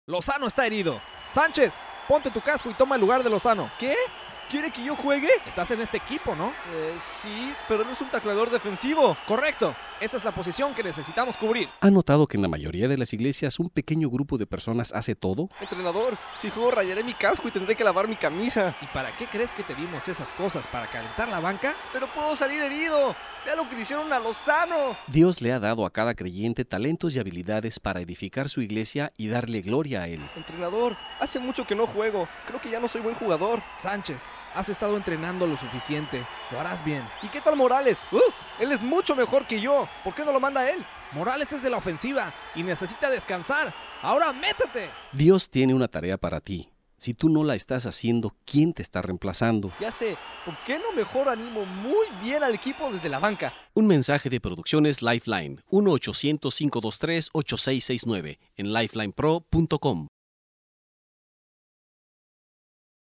Lozano está herido. Sánchez, ponte tu casco y toma el lugar de Lozano. ¿Qué? ¿Quiere que yo juegue? Estás en este equipo, ¿no? Sí, pero no es un tacleador defensivo. Correcto. Esa es la posición que necesitamos cubrir. ¿Ha notado que en la mayoría de las iglesias un pequeño grupo de personas hace todo? Entrenador, si juego rayaré mi casco y tendré que lavar mi camisa. ¿Y para qué crees que te dimos esas cosas? ¿Para calentar la banca? Pero puedo salir herido. Vea lo que le hicieron a Lozano. Dios le ha dado a cada creyente talentos y habilidades para edificar su iglesia y darle gloria a Él. Entrenador, hace mucho que no juego. Creo que ya no soy buen jugador. Sánchez, has estado entrenando lo suficiente. Lo harás bien. ¿Y qué tal Morales? Él es mucho mejor que yo. ¿Por qué no lo manda él? Morales es de la ofensiva y necesita descansar. ¡Ahora métete! Dios tiene una tarea para ti. Si tú no la estás haciendo, ¿quién te está reemplazando? Ya sé, ¿por qué no mejor animo muy bien al equipo desde la banca? Un mensaje de Producciones Lifeline, 1-800-523-8669, en lifelinepro.com.